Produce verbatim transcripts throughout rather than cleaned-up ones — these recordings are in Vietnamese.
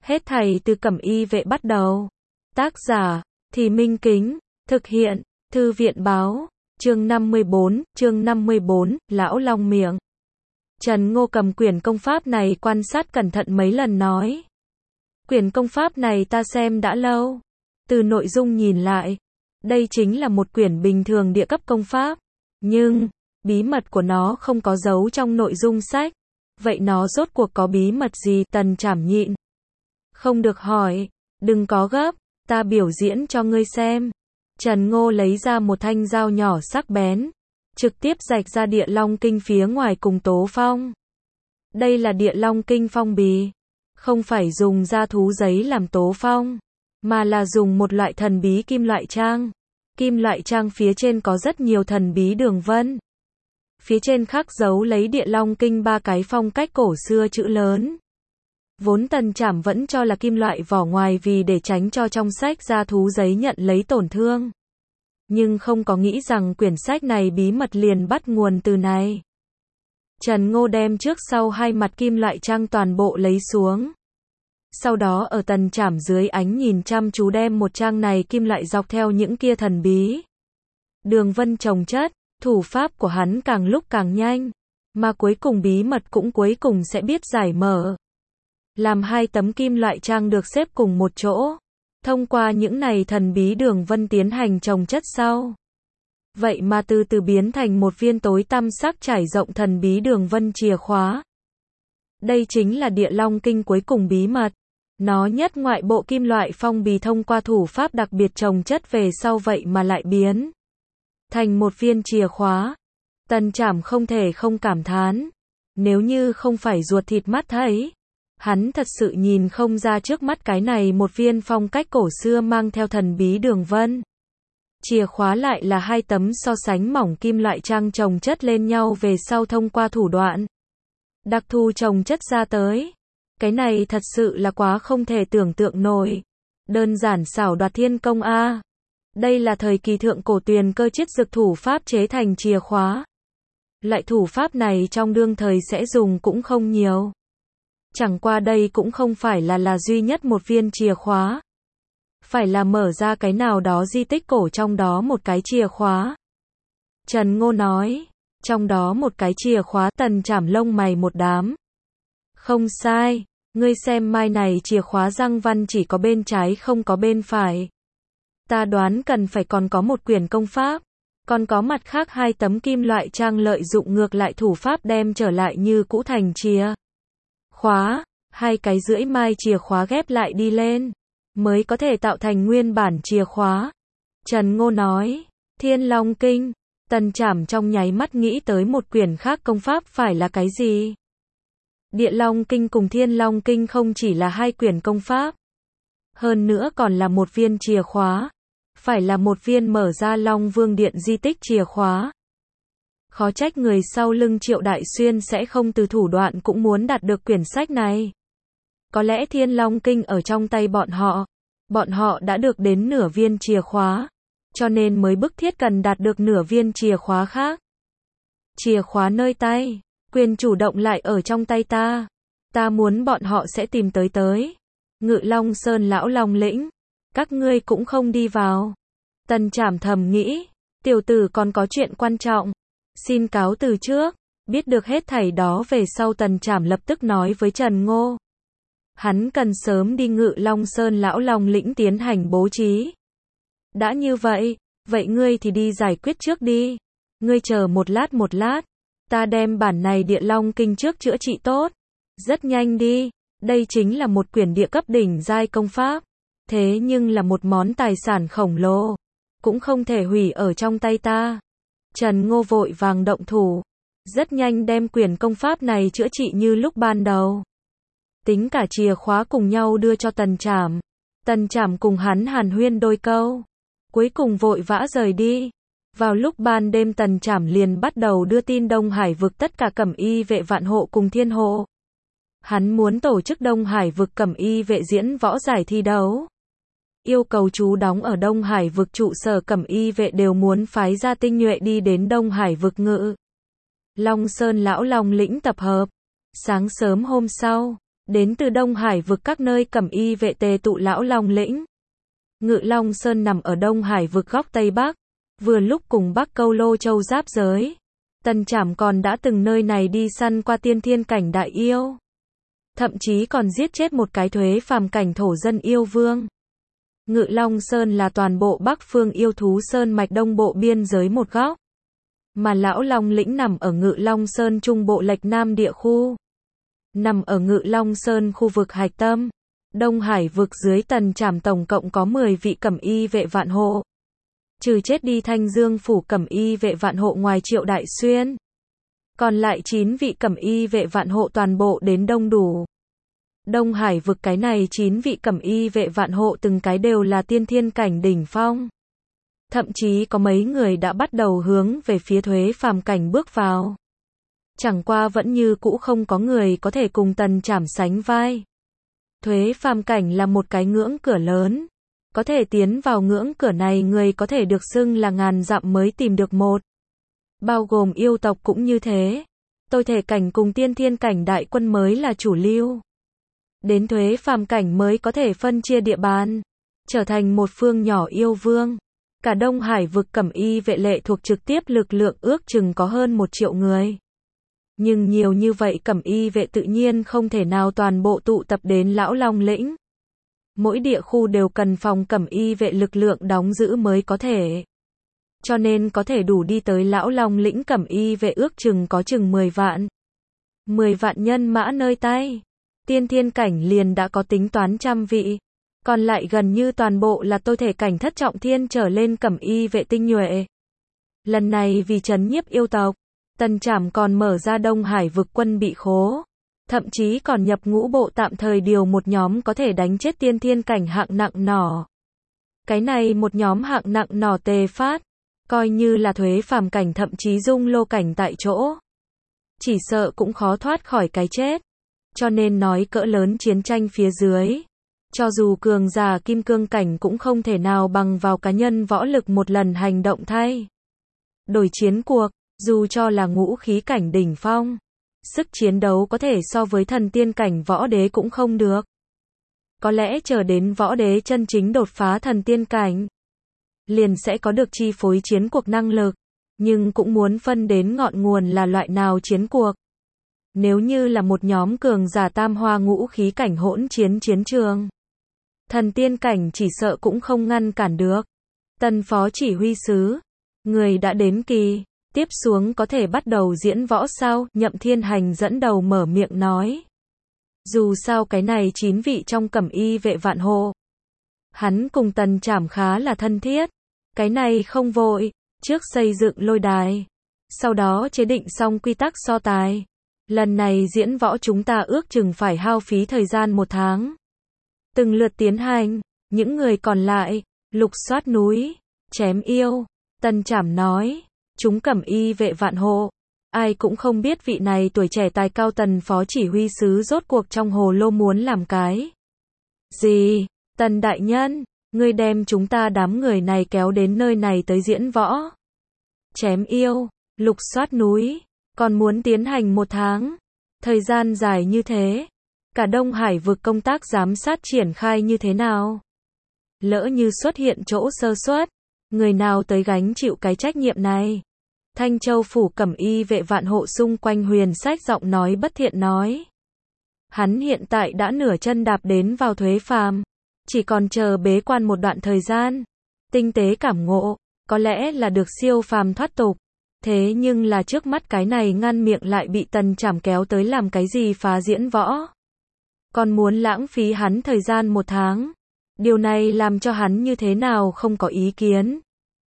Hết thảy từ Cẩm Y vệ bắt đầu. Tác giả, Thì Minh Kính, thực hiện, Thư viện báo, chương năm mươi bốn, chương năm mươi bốn, Lão Long Miệng. Trần Ngô cầm quyển công pháp này quan sát cẩn thận mấy lần nói. Quyển công pháp này ta xem đã lâu. Từ nội dung nhìn lại, đây chính là một quyển bình thường địa cấp công pháp. Nhưng, bí mật của nó không có giấu trong nội dung sách. Vậy nó rốt cuộc có bí mật gì? Tần Trảm nhịn. Không được hỏi, đừng có gấp, ta biểu diễn cho ngươi xem. Trần Ngô lấy ra một thanh dao nhỏ sắc bén, trực tiếp rạch ra địa long kinh phía ngoài cùng tố phong. Đây là địa long kinh phong bì, không phải dùng da thú giấy làm tố phong, mà là dùng một loại thần bí kim loại trang. Kim loại trang phía trên có rất nhiều thần bí đường vân. Phía trên khắc dấu lấy địa long kinh ba cái phong cách cổ xưa chữ lớn. Vốn Tần Trảm vẫn cho là kim loại vỏ ngoài vì để tránh cho trong sách da thú giấy nhận lấy tổn thương. Nhưng không có nghĩ rằng quyển sách này bí mật liền bắt nguồn từ này. Trần Ngô đem trước sau hai mặt kim loại trang toàn bộ lấy xuống. Sau đó ở Tần Trảm dưới ánh nhìn chăm chú đem một trang này kim loại dọc theo những kia thần bí đường vân chồng chất, thủ pháp của hắn càng lúc càng nhanh, mà cuối cùng bí mật cũng cuối cùng sẽ biết giải mở. Làm hai tấm kim loại trang được xếp cùng một chỗ, thông qua những này thần bí đường vân tiến hành chồng chất sau. Vậy mà từ từ biến thành một viên tối tăm sắc trải rộng thần bí đường vân chìa khóa. Đây chính là địa long kinh cuối cùng bí mật. Nó nhất ngoại bộ kim loại phong bì thông qua thủ pháp đặc biệt chồng chất về sau vậy mà lại biến thành một viên chìa khóa. Tần Trảm không thể không cảm thán. Nếu như không phải ruột thịt mắt thấy, hắn thật sự nhìn không ra trước mắt cái này một viên phong cách cổ xưa mang theo thần bí đường vân. Chìa khóa lại là hai tấm so sánh mỏng kim loại trang chồng chất lên nhau về sau thông qua thủ đoạn đặc thù chồng chất ra tới. Cái này thật sự là quá không thể tưởng tượng nổi. Đơn giản xảo đoạt thiên công a. Đây là thời kỳ thượng cổ tuyền cơ chiết dược thủ pháp chế thành chìa khóa. Loại thủ pháp này trong đương thời sẽ dùng cũng không nhiều. Chẳng qua đây cũng không phải là là duy nhất một viên chìa khóa. Phải là mở ra cái nào đó di tích cổ trong đó một cái chìa khóa. Trần Ngô nói, trong đó một cái chìa khóa. Tần Trảm lông mày một đám. Không sai, ngươi xem mai này chìa khóa răng văn chỉ có bên trái không có bên phải. Ta đoán cần phải còn có một quyển công pháp, còn có mặt khác hai tấm kim loại trang lợi dụng ngược lại thủ pháp đem trở lại như cũ thành chìa khóa, hai cái rưỡi mai chìa khóa ghép lại đi lên, mới có thể tạo thành nguyên bản chìa khóa. Trần Ngô nói, Thiên Long Kinh. Tần Trảm trong nháy mắt nghĩ tới một quyển khác công pháp phải là cái gì? Địa Long Kinh cùng Thiên Long Kinh không chỉ là hai quyển công pháp, hơn nữa còn là một viên chìa khóa, phải là một viên mở ra Long Vương Điện di tích chìa khóa. Khó trách người sau lưng Triệu Đại Xuyên sẽ không từ thủ đoạn cũng muốn đạt được quyển sách này. Có lẽ Thiên Long Kinh ở trong tay bọn họ, bọn họ đã được đến nửa viên chìa khóa, cho nên mới bức thiết cần đạt được nửa viên chìa khóa khác. Chìa khóa nơi tay, quyền chủ động lại ở trong tay ta. Ta muốn bọn họ sẽ tìm tới tới. Ngự Long Sơn lão Long lĩnh, các ngươi cũng không đi vào. Tần Trảm thầm nghĩ, tiểu tử còn có chuyện quan trọng. Xin cáo từ trước. Biết được hết thảy đó về sau Tần Trảm lập tức nói với Trần Ngô. Hắn cần sớm đi Ngự Long Sơn lão Long lĩnh tiến hành bố trí. Đã như vậy, vậy ngươi thì đi giải quyết trước đi. Ngươi chờ một lát một lát. Ta đem bản này địa long kinh trước chữa trị tốt. Rất nhanh đi. Đây chính là một quyển địa cấp đỉnh giai công pháp. Thế nhưng là một món tài sản khổng lồ. Cũng không thể hủy ở trong tay ta. Trần Ngô vội vàng động thủ. Rất nhanh đem quyển công pháp này chữa trị như lúc ban đầu. Tính cả chìa khóa cùng nhau đưa cho Tần Trảm. Tần Trảm cùng hắn hàn huyên đôi câu. Cuối cùng vội vã rời đi. Vào lúc ban đêm Tần Trảm liền bắt đầu đưa tin Đông Hải vực tất cả Cẩm Y vệ vạn hộ cùng thiên hộ. Hắn muốn tổ chức Đông Hải vực Cẩm Y vệ diễn võ giải thi đấu. Yêu cầu chú đóng ở Đông Hải vực trụ sở Cẩm Y vệ đều muốn phái ra tinh nhuệ đi đến Đông Hải vực Ngự Long Sơn lão Long lĩnh tập hợp. Sáng sớm hôm sau, Đến từ Đông Hải vực các nơi cẩm y vệ tề tụ Lão Long lĩnh. Ngự Long Sơn nằm ở Đông Hải vực góc Tây Bắc, vừa lúc cùng Bắc Câu Lô Châu giáp giới. Tần Trảm còn đã từng nơi này đi săn qua tiên thiên cảnh đại yêu. Thậm chí còn giết chết một cái thuế phàm cảnh thổ dân yêu vương. Ngự Long Sơn là toàn bộ Bắc phương yêu thú sơn mạch đông bộ biên giới một góc. Mà Lão Long lĩnh nằm ở Ngự Long Sơn trung bộ lệch nam địa khu. Nằm ở Ngự Long Sơn khu vực hạch tâm. Đông Hải vực dưới Tần Trảm tổng cộng có mười vị cẩm y vệ vạn hộ. Trừ chết đi Thanh Dương phủ cẩm y vệ vạn hộ ngoài Triệu Đại Xuyên. Còn lại chín vị cẩm y vệ vạn hộ toàn bộ đến đông đủ. Đông Hải vực cái này chín vị cẩm y vệ vạn hộ từng cái đều là tiên thiên cảnh đỉnh phong. Thậm chí có mấy người đã bắt đầu hướng về phía thuế phàm cảnh bước vào. Chẳng qua vẫn như cũ không có người có thể cùng Tần Trảm sánh vai. Thuế phàm cảnh là một cái ngưỡng cửa lớn. Có thể tiến vào ngưỡng cửa này người có thể được xưng là ngàn dặm mới tìm được một. Bao gồm yêu tộc cũng như thế. Tôi thể cảnh cùng tiên thiên cảnh đại quân mới là chủ lưu. Đến thuế phàm cảnh mới có thể phân chia địa bàn. Trở thành một phương nhỏ yêu vương. Cả Đông Hải vực cẩm y vệ lệ thuộc trực tiếp lực lượng ước chừng có hơn một triệu người. Nhưng nhiều như vậy cẩm y vệ tự nhiên không thể nào toàn bộ tụ tập đến Lão Long lĩnh. Mỗi địa khu đều cần phòng cẩm y vệ lực lượng đóng giữ mới có thể. Cho nên có thể đủ đi tới Lão Long lĩnh cẩm y vệ ước chừng có chừng mười vạn. mười vạn nhân mã nơi tay. Tiên thiên cảnh liền đã có tính toán trăm vị. Còn lại gần như toàn bộ là tôi thể cảnh thất trọng thiên trở lên cẩm y vệ tinh nhuệ. Lần này vì trấn nhiếp yêu tộc, Tần Trảm còn mở ra Đông Hải vực quân bị khố. Thậm chí còn nhập ngũ bộ tạm thời điều một nhóm có thể đánh chết tiên thiên cảnh hạng nặng nỏ. Cái này một nhóm hạng nặng nỏ tề phát. Coi như là thuế phàm cảnh thậm chí dung lô cảnh tại chỗ. Chỉ sợ cũng khó thoát khỏi cái chết. Cho nên nói cỡ lớn chiến tranh phía dưới. Cho dù cường giả kim cương cảnh cũng không thể nào bằng vào cá nhân võ lực một lần hành động thay. Đổi chiến cuộc, dù cho là ngũ khí cảnh đỉnh phong. Sức chiến đấu có thể so với thần tiên cảnh võ đế cũng không được. Có lẽ chờ đến võ đế chân chính đột phá thần tiên cảnh. Liền sẽ có được chi phối chiến cuộc năng lực. Nhưng cũng muốn phân đến ngọn nguồn là loại nào chiến cuộc. Nếu như là một nhóm cường giả tam hoa ngũ khí cảnh hỗn chiến chiến trường. Thần tiên cảnh chỉ sợ cũng không ngăn cản được. Tần phó chỉ huy sứ. Người đã đến kỳ. Tiếp xuống có thể bắt đầu diễn võ sao? Nhậm Thiên Hành dẫn đầu mở miệng nói. Dù sao cái này chín vị trong cẩm y vệ vạn hộ. Hắn cùng Tần Trảm khá là thân thiết. Cái này không vội. Trước xây dựng lôi đài. Sau đó chế định xong quy tắc so tài. Lần này diễn võ chúng ta ước chừng phải hao phí thời gian một tháng. Từng lượt tiến hành. Những người còn lại. Lục soát núi. Chém yêu. Tần Trảm nói. Chúng cẩm y vệ vạn hộ. Ai cũng không biết vị này tuổi trẻ tài cao Tần phó chỉ huy sứ rốt cuộc trong hồ lô muốn làm cái gì? Tần đại nhân, ngươi đem chúng ta đám người này kéo đến nơi này tới diễn võ. Chém yêu, lục soát núi, còn muốn tiến hành một tháng. Thời gian dài như thế. Cả Đông Hải vực công tác giám sát triển khai như thế nào? Lỡ như xuất hiện chỗ sơ suất. Người nào tới gánh chịu cái trách nhiệm này? Thanh Châu phủ cẩm y vệ vạn hộ xung quanh Huyền Sách giọng nói bất thiện nói. Hắn hiện tại đã nửa chân đạp đến vào thuế phàm. Chỉ còn chờ bế quan một đoạn thời gian. Tinh tế cảm ngộ. Có lẽ là được siêu phàm thoát tục. Thế nhưng là trước mắt cái này ngăn miệng lại bị Tần Trảm kéo tới làm cái gì phá diễn võ. Còn muốn lãng phí hắn thời gian một tháng. Điều này làm cho hắn như thế nào không có ý kiến.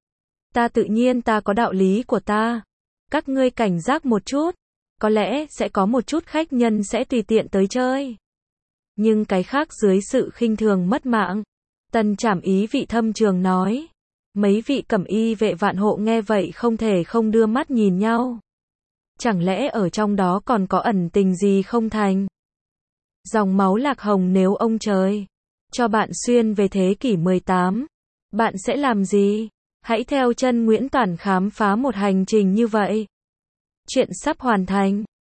Ta tự nhiên ta có đạo lý của ta. Các ngươi cảnh giác một chút. Có lẽ sẽ có một chút khách nhân sẽ tùy tiện tới chơi. Nhưng cái khác dưới sự khinh thường mất mạng. Tần Trảm ý vị thâm trường nói. Mấy vị cẩm y vệ vạn hộ nghe vậy không thể không đưa mắt nhìn nhau. Chẳng lẽ ở trong đó còn có ẩn tình gì không thành? Dòng máu lạc hồng nếu ông trời cho bạn xuyên về thế kỷ mười tám, bạn sẽ làm gì? Hãy theo chân Nguyễn Toàn khám phá một hành trình như vậy. Chuyện sắp hoàn thành.